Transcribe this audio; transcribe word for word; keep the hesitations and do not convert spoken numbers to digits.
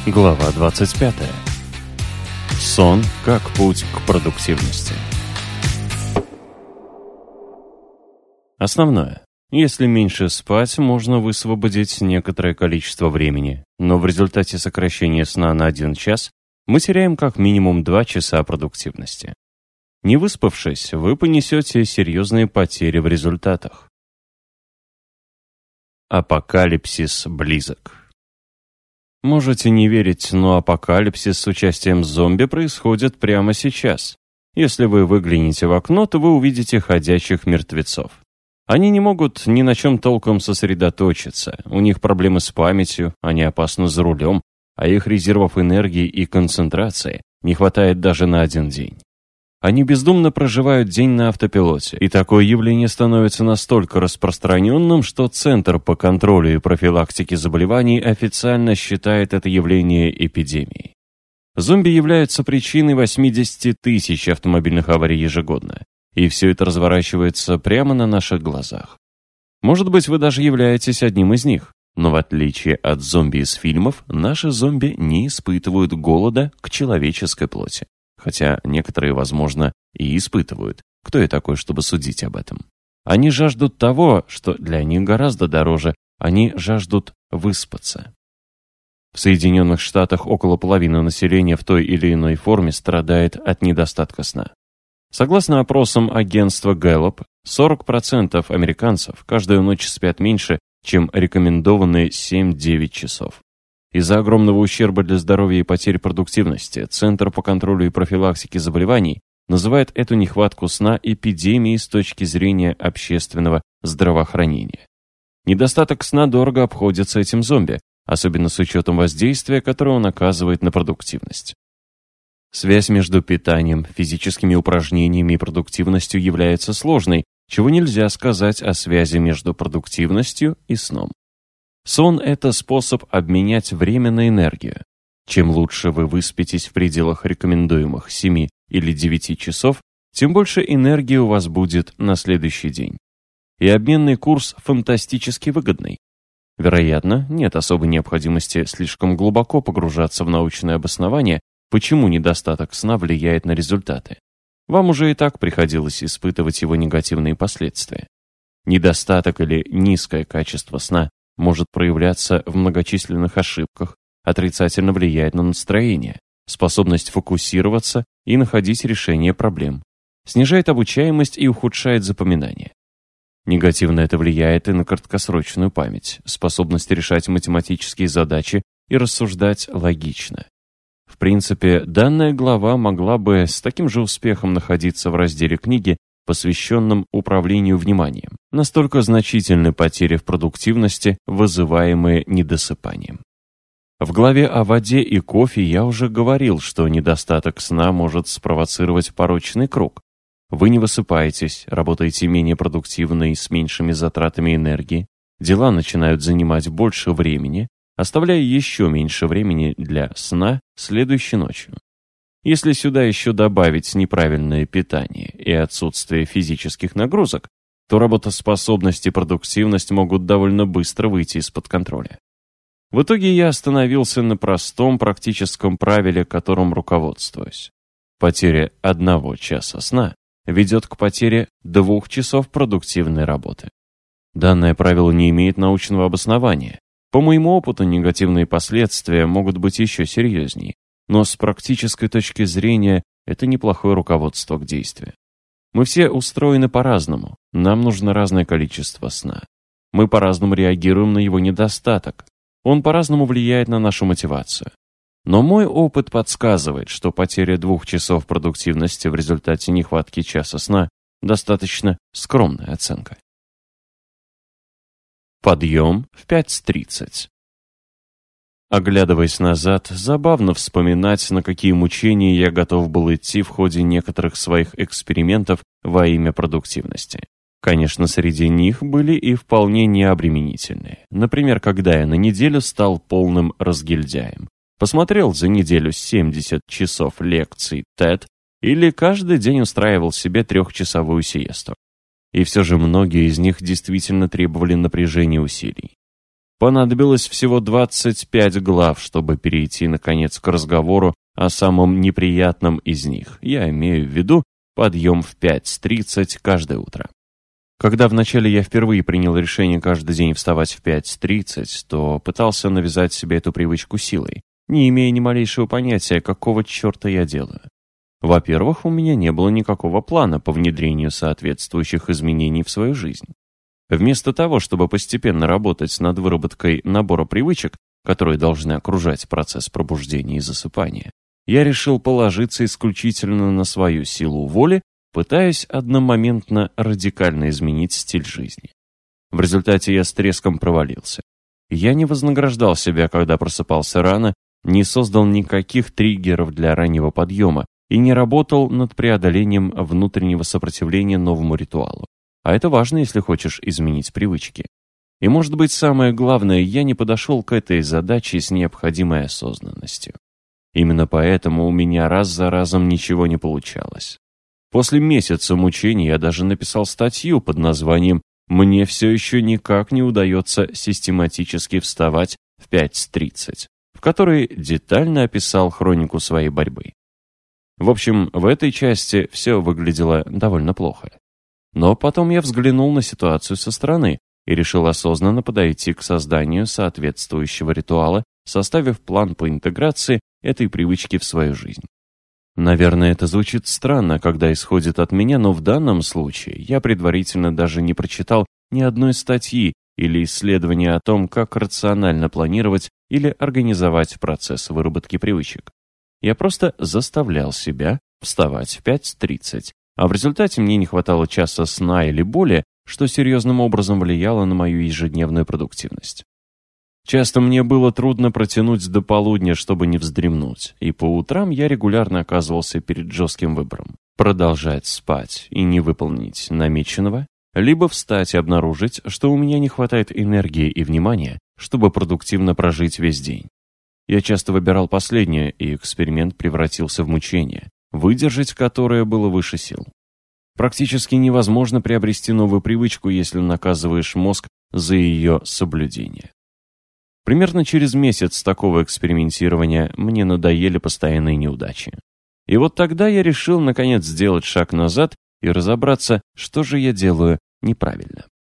Глава двадцать пятая. Сон как путь к продуктивности. Основное. Если меньше спать, можно высвободить некоторое количество времени, но в результате сокращения сна на один час мы теряем как минимум два часа продуктивности. Не выспавшись, вы понесете серьезные потери в результатах. Апокалипсис близок. Можете не верить, но апокалипсис с участием зомби происходит прямо сейчас. Если вы выглянете в окно, то вы увидите ходячих мертвецов. Они не могут ни на чем толком сосредоточиться, у них проблемы с памятью, они опасны за рулем, а их резервов энергии и концентрации не хватает даже на один день. Они бездумно проживают день на автопилоте, и такое явление становится настолько распространенным, что Центр по контролю и профилактике заболеваний официально считает это явление эпидемией. Зомби являются причиной восемьдесят тысяч автомобильных аварий ежегодно, и все это разворачивается прямо на наших глазах. Может быть, вы даже являетесь одним из них, но в отличие от зомби из фильмов, наши зомби не испытывают голода к человеческой плоти. Хотя некоторые, возможно, и испытывают. Кто я такой, чтобы судить об этом? Они жаждут того, что для них гораздо дороже. Они жаждут выспаться. В Соединенных Штатах около половины населения в той или иной форме страдает от недостатка сна. Согласно опросам агентства Gallup, сорок процентов американцев каждую ночь спят меньше, чем рекомендованные семь-девять часов. Из-за огромного ущерба для здоровья и потери продуктивности Центр по контролю и профилактике заболеваний называет эту нехватку сна эпидемией с точки зрения общественного здравоохранения. Недостаток сна дорого обходится этим зомби, особенно с учетом воздействия, которое он оказывает на продуктивность. Связь между питанием, физическими упражнениями и продуктивностью является сложной, чего нельзя сказать о связи между продуктивностью и сном. Сон – это способ обменять время на энергию. Чем лучше вы выспитесь в пределах рекомендуемых семи или девяти часов, тем больше энергии у вас будет на следующий день. И обменный курс фантастически выгодный. Вероятно, нет особой необходимости слишком глубоко погружаться в научное обоснование, почему недостаток сна влияет на результаты. Вам уже и так приходилось испытывать его негативные последствия. Недостаток или низкое качество сна может проявляться в многочисленных ошибках, отрицательно влияет на настроение, способность фокусироваться и находить решение проблем, снижает обучаемость и ухудшает запоминание. Негативно это влияет и на краткосрочную память, способность решать математические задачи и рассуждать логично. В принципе, данная глава могла бы с таким же успехом находиться в разделе книги, посвященном управлению вниманием. Настолько значительны потери в продуктивности, вызываемые недосыпанием. В главе о воде и кофе я уже говорил, что недостаток сна может спровоцировать порочный круг. Вы не высыпаетесь, работаете менее продуктивно и с меньшими затратами энергии, дела начинают занимать больше времени, оставляя еще меньше времени для сна следующей ночью. Если сюда еще добавить неправильное питание и отсутствие физических нагрузок, то работоспособность и продуктивность могут довольно быстро выйти из-под контроля. В итоге я остановился на простом практическом правиле, которым руководствуюсь. Потеря одного часа сна ведет к потере двух часов продуктивной работы. Данное правило не имеет научного обоснования. По моему опыту, негативные последствия могут быть еще серьезнее. Но с практической точки зрения это неплохое руководство к действию. Мы все устроены по-разному, нам нужно разное количество сна. Мы по-разному реагируем на его недостаток, он по-разному влияет на нашу мотивацию. Но мой опыт подсказывает, что потеря двух часов продуктивности в результате нехватки часа сна достаточно скромная оценка. Подъем в пять тридцать. Оглядываясь назад, забавно вспоминать, на какие мучения я готов был идти в ходе некоторых своих экспериментов во имя продуктивности. Конечно, среди них были и вполне необременительные. Например, когда я на неделю стал полным разгильдяем. Посмотрел за неделю семьдесят часов лекций тед или каждый день устраивал себе трехчасовую сиесту. И все же многие из них действительно требовали напряжения усилий. Понадобилось всего двадцать пять глав, чтобы перейти, наконец, к разговору о самом неприятном из них. Я имею в виду подъем в пять тридцать каждое утро. Когда вначале я впервые принял решение каждый день вставать в пять тридцать, то пытался навязать себе эту привычку силой, не имея ни малейшего понятия, какого черта я делаю. Во-первых, у меня не было никакого плана по внедрению соответствующих изменений в свою жизнь. Вместо того, чтобы постепенно работать над выработкой набора привычек, которые должны окружать процесс пробуждения и засыпания, я решил положиться исключительно на свою силу воли, пытаясь одномоментно радикально изменить стиль жизни. В результате я с треском провалился. Я не вознаграждал себя, когда просыпался рано, не создал никаких триггеров для раннего подъема и не работал над преодолением внутреннего сопротивления новому ритуалу. А это важно, если хочешь изменить привычки. И, может быть, самое главное, я не подошел к этой задаче с необходимой осознанностью. Именно поэтому у меня раз за разом ничего не получалось. После месяца мучений я даже написал статью под названием «Мне все еще никак не удается систематически вставать в пять тридцать», в которой детально описал хронику своей борьбы. В общем, в этой части все выглядело довольно плохо. Но потом я взглянул на ситуацию со стороны и решил осознанно подойти к созданию соответствующего ритуала, составив план по интеграции этой привычки в свою жизнь. Наверное, это звучит странно, когда исходит от меня, но в данном случае я предварительно даже не прочитал ни одной статьи или исследования о том, как рационально планировать или организовать процесс выработки привычек. Я просто заставлял себя вставать в пять тридцать, а в результате мне не хватало часа сна или более, что серьезным образом влияло на мою ежедневную продуктивность. Часто мне было трудно протянуть до полудня, чтобы не вздремнуть, и по утрам я регулярно оказывался перед жестким выбором: продолжать спать и не выполнить намеченного, либо встать и обнаружить, что у меня не хватает энергии и внимания, чтобы продуктивно прожить весь день. Я часто выбирал последнее, и эксперимент превратился в мучение, выдержать которое было выше сил. Практически невозможно приобрести новую привычку, если наказываешь мозг за ее соблюдение. Примерно через месяц такого экспериментирования мне надоели постоянные неудачи. И вот тогда я решил, наконец, сделать шаг назад и разобраться, что же я делаю неправильно.